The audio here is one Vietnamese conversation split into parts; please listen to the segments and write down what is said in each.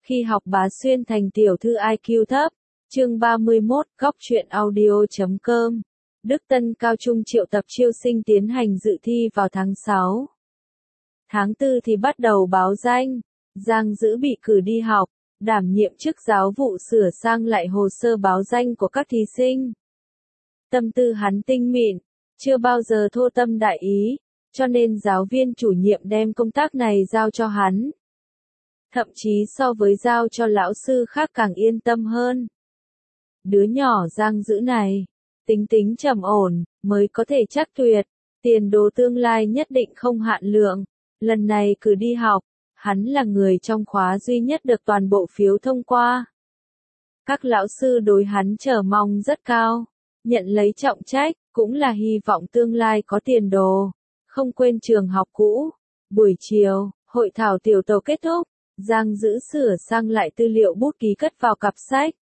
Khi học Bá Xuyên thành tiểu thư IQ thấp. Chương 31, góc truyện audio.com. Đức Tân Cao Trung triệu tập chiêu sinh tiến hành dự thi vào tháng 6. Tháng 4 thì bắt đầu báo danh. Giang Dữ bị cử đi học, đảm nhiệm chức giáo vụ sửa sang lại hồ sơ báo danh của các thí sinh. Tâm tư hắn tinh mịn, chưa bao giờ thô tâm đại ý, cho nên giáo viên chủ nhiệm đem công tác này giao cho hắn. Thậm chí so với giao cho lão sư khác càng yên tâm hơn. Đứa nhỏ Giang Dữ này, tính tính trầm ổn, mới có thể chắc tuyệt, tiền đồ tương lai nhất định không hạn lượng. Lần này cử đi học, hắn là người trong khóa duy nhất được toàn bộ phiếu thông qua. Các lão sư đối hắn chờ mong rất cao, nhận lấy trọng trách, cũng là hy vọng tương lai có tiền đồ. Không quên trường học cũ. Buổi chiều, hội thảo tiểu tổ kết thúc, Giang Dữ sửa sang lại tư liệu bút ký cất vào cặp sách.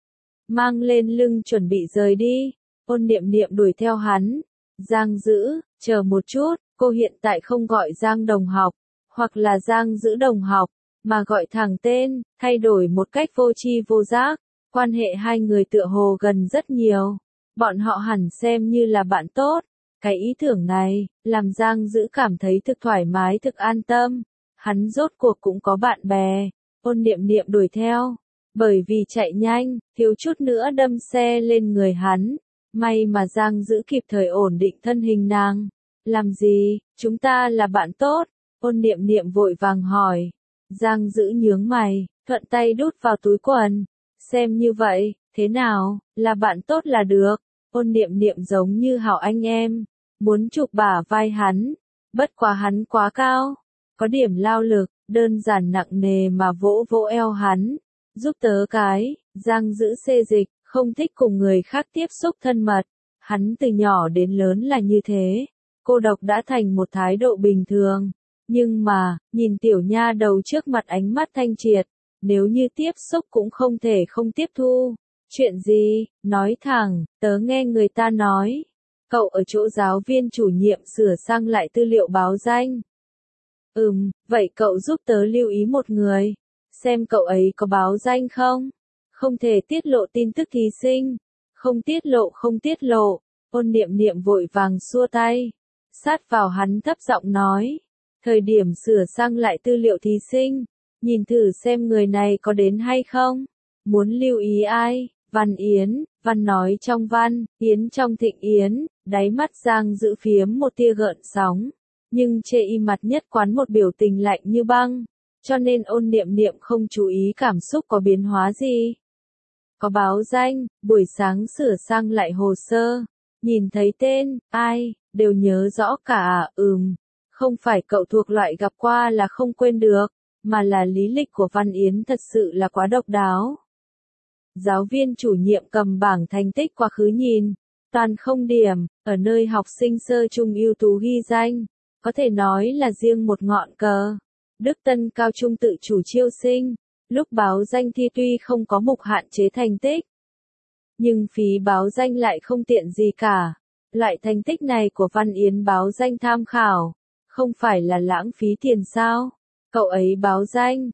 Mang lên lưng chuẩn bị rời đi, Ôn Niệm Niệm đuổi theo hắn. Giang Dữ, chờ một chút, cô hiện tại không gọi Giang đồng học, hoặc là Giang Dữ đồng học, mà gọi thẳng tên, thay đổi một cách vô tri vô giác. Quan hệ hai người tựa hồ gần rất nhiều, bọn họ hẳn xem như là bạn tốt. Cái ý tưởng này, làm Giang Dữ cảm thấy thực thoải mái thực an tâm. Hắn rốt cuộc cũng có bạn bè. Ôn Niệm Niệm đuổi theo, bởi vì chạy nhanh, thiếu chút nữa đâm xe lên người hắn. May mà Giang Dữ kịp thời ổn định thân hình nàng. Làm gì, chúng ta là bạn tốt? Ôn Niệm Niệm vội vàng hỏi. Giang Dữ nhướng mày, thuận tay đút vào túi quần. Xem như vậy, thế nào, là bạn tốt là được. Ôn Niệm Niệm giống như hảo anh em, muốn chụp bả vai hắn. Bất quá hắn quá cao, có điểm lao lực, đơn giản nặng nề mà vỗ vỗ eo hắn. Giúp tớ cái. Giang Dữ xê dịch, không thích cùng người khác tiếp xúc thân mật. Hắn từ nhỏ đến lớn là như thế. Cô độc đã thành một thái độ bình thường. Nhưng mà, nhìn tiểu nha đầu trước mặt ánh mắt thanh triệt, nếu như tiếp xúc cũng không thể không tiếp thu. Chuyện gì, nói thẳng, tớ nghe người ta nói. Cậu ở chỗ giáo viên chủ nhiệm sửa sang lại tư liệu báo danh. Vậy cậu giúp tớ lưu ý một người. Xem cậu ấy có báo danh không? Không thể tiết lộ tin tức thí sinh. Không tiết lộ. Ôn Niệm Niệm vội vàng xua tay. Sát vào hắn thấp giọng nói. Thời điểm sửa sang lại tư liệu thí sinh, nhìn thử xem người này có đến hay không. Muốn lưu ý ai? Văn Yến. Văn nói trong văn, Yến trong Thịnh Yến. Đáy mắt Giang Dữ phiếm một tia gợn sóng, nhưng chê y mặt nhất quán một biểu tình lạnh như băng, cho nên Ôn Niệm Niệm không chú ý cảm xúc có biến hóa gì. Có báo danh, buổi sáng sửa sang lại hồ sơ, nhìn thấy tên, ai, đều nhớ rõ cả. Không phải cậu thuộc loại gặp qua là không quên được, mà là lý lịch của Văn Yến thật sự là quá độc đáo. Giáo viên chủ nhiệm cầm bảng thành tích quá khứ nhìn, toàn không điểm, ở nơi học sinh sơ trung ưu tú ghi danh, có thể nói là riêng một ngọn cờ. Đức Tân Cao Trung tự chủ chiêu sinh, lúc báo danh thi tuy không có mục hạn chế thành tích, nhưng phí báo danh lại không tiện gì cả. Loại thành tích này của Văn Yến báo danh tham khảo, không phải là lãng phí tiền sao? Cậu ấy báo danh,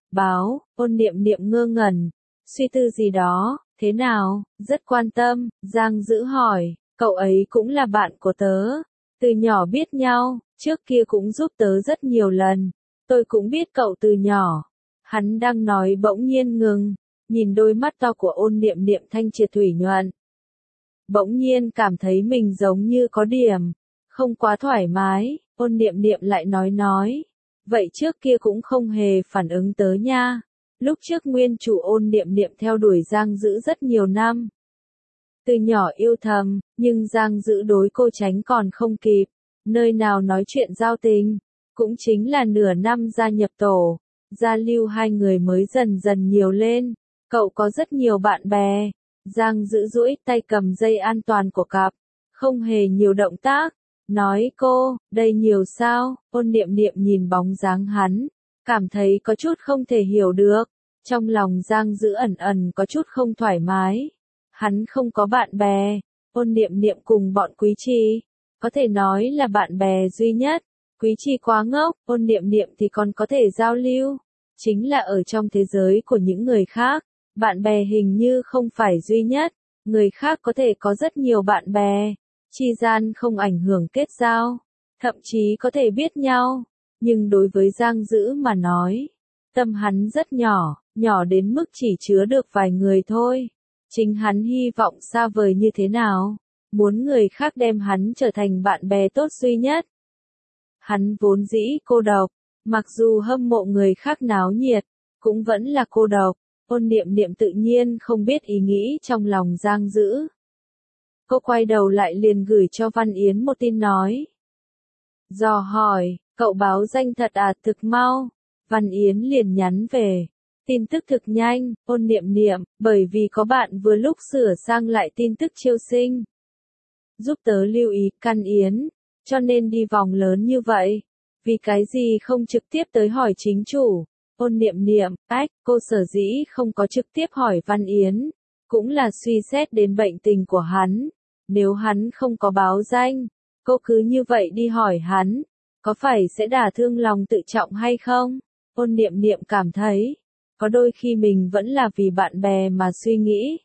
Ôn Niệm Niệm ngơ ngẩn, suy tư gì đó. Thế nào, rất quan tâm. Giang Dữ hỏi. Cậu ấy cũng là bạn của tớ, từ nhỏ biết nhau, trước kia cũng giúp tớ rất nhiều lần. Tôi cũng biết cậu từ nhỏ. Hắn đang nói bỗng nhiên ngừng, nhìn đôi mắt to của Ôn Niệm Niệm thanh triệt thủy nhuận. Bỗng nhiên cảm thấy mình giống như có điểm không quá thoải mái. Ôn Niệm Niệm lại nói. Vậy trước kia cũng không hề phản ứng tớ nha. Lúc trước nguyên chủ Ôn Niệm Niệm theo đuổi Giang Dữ rất nhiều năm. Từ nhỏ yêu thầm, nhưng Giang Dữ đối cô tránh còn không kịp. Nơi nào nói chuyện giao tình, cũng chính là nửa năm gia nhập tổ, giao lưu hai người mới dần dần nhiều lên. Cậu có rất nhiều bạn bè. Giang Dữ duỗi tay cầm dây an toàn của cặp, không hề nhiều động tác. Nói cô, đây nhiều sao? Ôn Niệm Niệm nhìn bóng dáng hắn, cảm thấy có chút không thể hiểu được. Trong lòng Giang Dữ ẩn ẩn có chút không thoải mái. Hắn không có bạn bè. Ôn Niệm Niệm cùng bọn Quý Trì, có thể nói là bạn bè duy nhất. Quý Trì quá ngốc, Ôn Niệm Niệm thì còn có thể giao lưu. chính là ở trong thế giới của những người khác, bạn bè hình như không phải duy nhất, người khác có thể có rất nhiều bạn bè, chi gian không ảnh hưởng kết giao, thậm chí có thể biết nhau, nhưng đối với Giang Dữ mà nói, tâm hắn rất nhỏ, nhỏ đến mức chỉ chứa được vài người thôi. Chính hắn hy vọng xa vời như thế nào, muốn người khác đem hắn trở thành bạn bè tốt duy nhất. Hắn vốn dĩ cô độc, mặc dù hâm mộ người khác náo nhiệt, cũng vẫn là cô độc. Ôn Niệm Niệm tự nhiên không biết ý nghĩ trong lòng Giang Dữ. Cô quay đầu lại liền gửi cho Văn Yến một tin nói. Dò hỏi, cậu báo danh thật à, thực mau. Văn Yến liền nhắn về. Tin tức thực nhanh, Ôn Niệm Niệm, bởi vì có bạn vừa lúc sửa sang lại tin tức chiêu sinh. Giúp tớ lưu ý căn Yến, cho nên đi vòng lớn như vậy. Vì cái gì không trực tiếp tới hỏi chính chủ? Ôn Niệm Niệm, cô sở dĩ không có trực tiếp hỏi Văn Yến, cũng là suy xét đến bệnh tình của hắn. Nếu hắn không có báo danh, cô cứ như vậy đi hỏi hắn, có phải sẽ đả thương lòng tự trọng hay không? Ôn Niệm Niệm cảm thấy, có đôi khi mình vẫn là vì bạn bè mà suy nghĩ.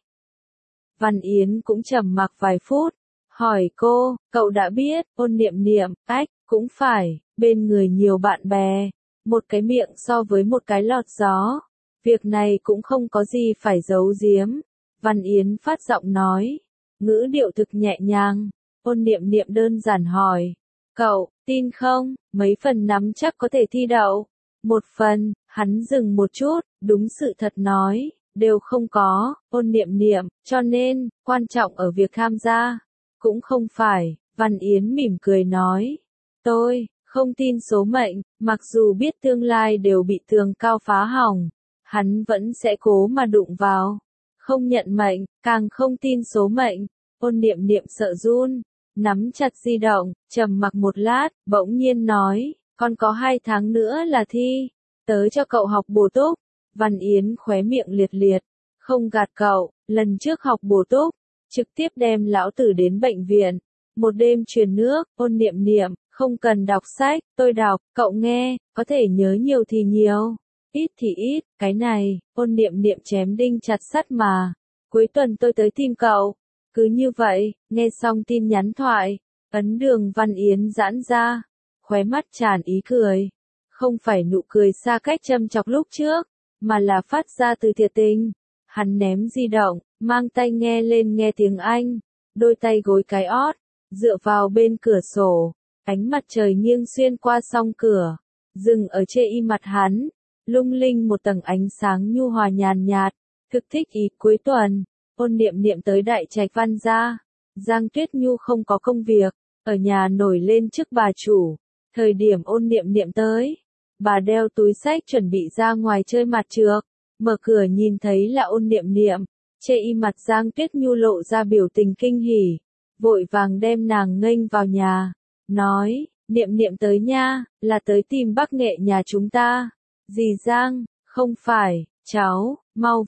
Văn Yến cũng trầm mặc vài phút, hỏi cô, cậu đã biết, Ôn Niệm Niệm, cũng phải, bên người nhiều bạn bè, một cái miệng so với một cái lọt gió, việc này cũng không có gì phải giấu giếm. Văn Yến phát giọng nói, ngữ điệu thực nhẹ nhàng. Ôn Niệm Niệm đơn giản hỏi, cậu, tin không, mấy phần nắm chắc có thể thi đậu? Một phần, hắn dừng một chút, đúng sự thật nói, đều không có. Ôn Niệm Niệm, cho nên, quan trọng ở việc tham gia, cũng không phải. Văn Yến mỉm cười nói, tôi không tin số mệnh, mặc dù biết tương lai đều bị tường cao phá hỏng, hắn vẫn sẽ cố mà đụng vào. Không nhận mệnh, càng không tin số mệnh. Ôn Niệm Niệm sợ run, nắm chặt di động, trầm mặc một lát, bỗng nhiên nói, còn có 2 tháng nữa là thi, tớ cho cậu học bổ túc. Văn Yến khóe miệng liệt liệt, không gạt cậu, lần trước học bổ túc, trực tiếp đem lão tử đến bệnh viện, một đêm truyền nước. Ôn Niệm Niệm, không cần đọc sách, tôi đọc, cậu nghe, có thể nhớ nhiều thì nhiều, ít thì ít, cái này. Ôn Niệm Niệm chém đinh chặt sắt mà, cuối tuần tôi tới tìm cậu. Cứ như vậy, nghe xong tin nhắn thoại, ấn đường Văn Yến giãn ra, khóe mắt tràn ý cười. Không phải nụ cười xa cách châm chọc lúc trước, mà là phát ra từ thiệt tình. Hắn ném di động, mang tai nghe lên nghe tiếng Anh, đôi tay gối cái ót, dựa vào bên cửa sổ, ánh mặt trời nghiêng xuyên qua song cửa, dừng ở trên y mặt hắn, lung linh một tầng ánh sáng nhu hòa nhàn nhạt, thực thích ý. Cuối tuần, Ôn Niệm Niệm tới Đại Trạch Văn gia, Giang Tuyết Nhu không có công việc, ở nhà nổi lên chức bà chủ. Thời điểm Ôn Niệm Niệm tới, bà đeo túi xách chuẩn bị ra ngoài chơi mặt trược, mở cửa nhìn thấy là Ôn Niệm Niệm, trên y mặt Giang Tuyết Nhu lộ ra biểu tình kinh hỉ, vội vàng đem nàng nghênh vào nhà, nói, Niệm Niệm tới nha, là tới tìm bác nghệ nhà chúng ta. Dì Giang, không phải, cháu, mau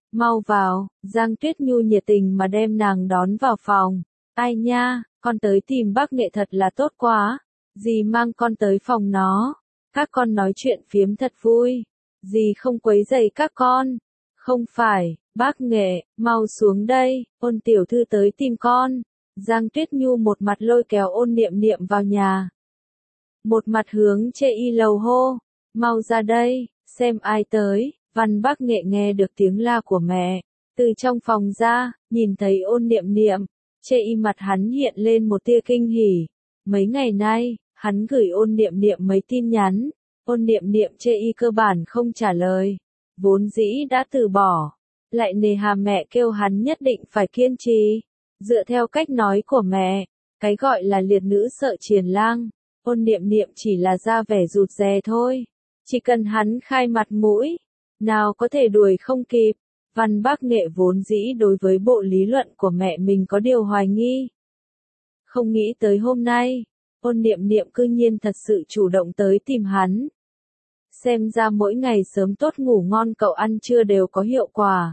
vào. Giang Tuyết Nhu nhiệt tình mà đem nàng đón vào phòng. Ai nha, con tới tìm bác nghệ thật là tốt quá. Dì mang con tới phòng nó. Các con nói chuyện phiếm thật vui. Dì không quấy rầy các con. Không phải, bác nghệ, mau xuống đây, Ôn tiểu thư tới tìm con. Giang Tuyết Nhu một mặt lôi kéo Ôn Niệm Niệm vào nhà, một mặt hướng chê y lầu hô, mau ra đây, xem ai tới. Văn Bác Nghệ nghe được tiếng la của mẹ, từ trong phòng ra, nhìn thấy Ôn Niệm Niệm, chê y mặt hắn hiện lên một tia kinh hỉ. Mấy ngày nay, hắn gửi Ôn Niệm Niệm mấy tin nhắn, Ôn Niệm Niệm chê y cơ bản không trả lời, vốn dĩ đã từ bỏ, lại nề hà mẹ kêu hắn nhất định phải kiên trì. Dựa theo cách nói của mẹ, cái gọi là liệt nữ sợ triền lang, Ôn Niệm Niệm chỉ là ra vẻ rụt rè thôi, chỉ cần hắn khai mặt mũi, nào có thể đuổi không kịp. Văn Bác Nghệ vốn dĩ đối với bộ lý luận của mẹ mình có điều hoài nghi. Không nghĩ tới hôm nay, Ôn Niệm Niệm cư nhiên thật sự chủ động tới tìm hắn. Xem ra mỗi ngày sớm tốt ngủ ngon cậu ăn trưa đều có hiệu quả.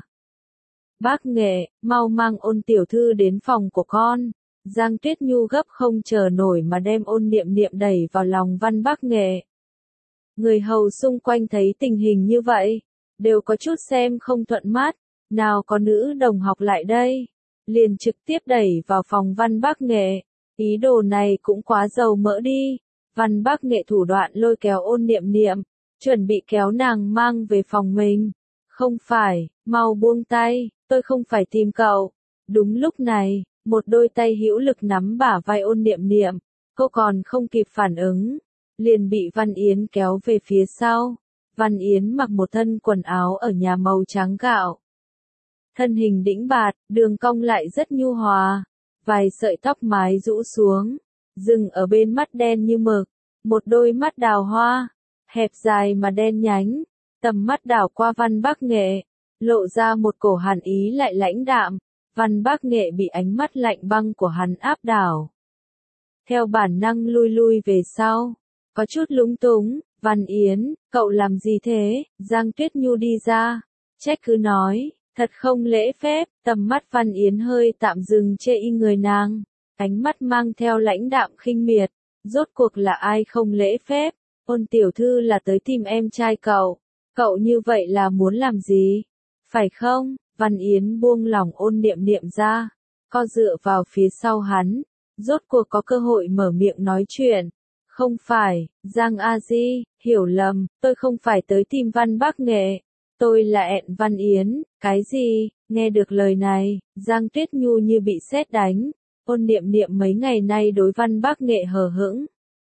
Bác Nghệ, mau mang Ôn tiểu thư đến phòng của con. Giang Tuyết Nhu gấp không chờ nổi mà đem Ôn Niệm Niệm đẩy vào lòng Văn Bác Nghệ. Người hầu xung quanh thấy tình hình như vậy, đều có chút xem không thuận mắt, nào có nữ đồng học lại đây, liền trực tiếp đẩy vào phòng Văn Bác Nghệ. Ý đồ này cũng quá dầu mỡ đi. Văn Bác Nghệ thủ đoạn lôi kéo Ôn Niệm Niệm, chuẩn bị kéo nàng mang về phòng mình. Không phải, mau buông tay, tôi không phải tìm cậu. Đúng lúc này, một đôi tay hữu lực nắm bả vai Ôn Niệm Niệm, cô còn không kịp phản ứng, liền bị Văn Yến kéo về phía sau. Văn Yến mặc một thân quần áo ở nhà màu trắng gạo. Thân hình đĩnh bạt, đường cong lại rất nhu hòa, vài sợi tóc mái rũ xuống, dừng ở bên mắt đen như mực, một đôi mắt đào hoa, hẹp dài mà đen nhánh, tầm mắt đảo qua Văn Bác Nghệ, lộ ra một cổ hàn ý lại lãnh đạm. Văn Bác Nghệ bị ánh mắt lạnh băng của hắn áp đảo, theo bản năng lui lui về sau, có chút lúng túng. Văn Yến, cậu làm gì thế? Giang Tuyết Nhu đi ra, trách cứ nói, thật không lễ phép. Tầm mắt Văn Yến hơi tạm dừng chê y người nàng, ánh mắt mang theo lãnh đạm khinh miệt. Rốt cuộc là ai không lễ phép? Ôn tiểu thư là tới tìm em trai cậu, cậu như vậy là muốn làm gì? Phải không? Văn Yến buông lỏng Ôn Niệm Niệm ra, co dựa vào phía sau hắn, rốt cuộc có cơ hội mở miệng nói chuyện. Không phải, Giang A Di, hiểu lầm, tôi không phải tới tìm Văn Bác Nghệ, tôi là ẹn Văn Yến. Cái gì? Nghe được lời này, Giang Tuyết Nhu như bị sét đánh. Ôn Niệm Niệm mấy ngày nay đối Văn Bác Nghệ hờ hững.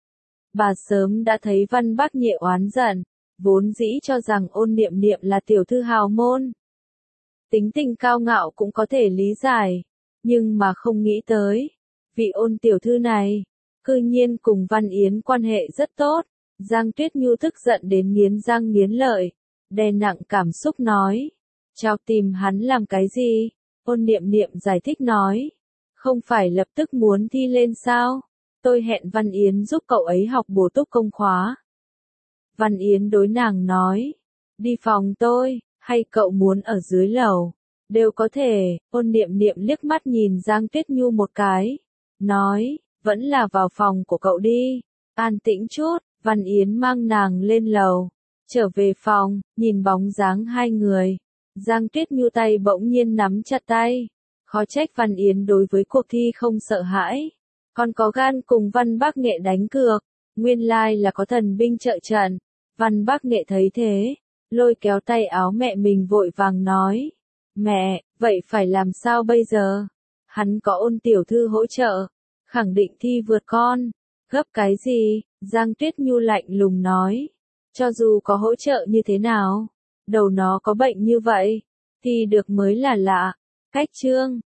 Bà sớm đã thấy Văn Bác Nghệ oán giận, vốn dĩ cho rằng Ôn Niệm Niệm là tiểu thư hào môn. Tính tình cao ngạo cũng có thể lý giải, nhưng mà không nghĩ tới, vị Ôn tiểu thư này, cư nhiên cùng Văn Yến quan hệ rất tốt. Giang Tuyết Nhu tức giận đến nghiến răng nghiến lợi, đè nặng cảm xúc nói, cháu tìm hắn làm cái gì? Ôn Niệm Niệm giải thích nói, không phải lập tức muốn thi lên sao? Tôi hẹn Văn Yến giúp cậu ấy học bổ túc công khóa. Văn Yến đối nàng nói, đi phòng tôi, hay cậu muốn ở dưới lầu, đều có thể. Ôn Niệm Niệm liếc mắt nhìn Giang Tuyết Nhu một cái, nói, vẫn là vào phòng của cậu đi, an tĩnh chút. Văn Yến mang nàng lên lầu, trở về phòng, nhìn bóng dáng hai người. Giang Tuyết Nhu tay bỗng nhiên nắm chặt tay, khó trách Văn Yến đối với cuộc thi không sợ hãi, còn có gan cùng Văn Bác Nghệ đánh cược, nguyên lai là có thần binh trợ trận. Văn Bác Nghệ thấy thế, lôi kéo tay áo mẹ mình vội vàng nói, mẹ, vậy phải làm sao bây giờ? Hắn có Ôn tiểu thư hỗ trợ, khẳng định thi vượt con. Gấp cái gì? Giang Tuyết Nhu lạnh lùng nói, cho dù có hỗ trợ như thế nào, đầu nó có bệnh như vậy, thì được mới là lạ. Cách chương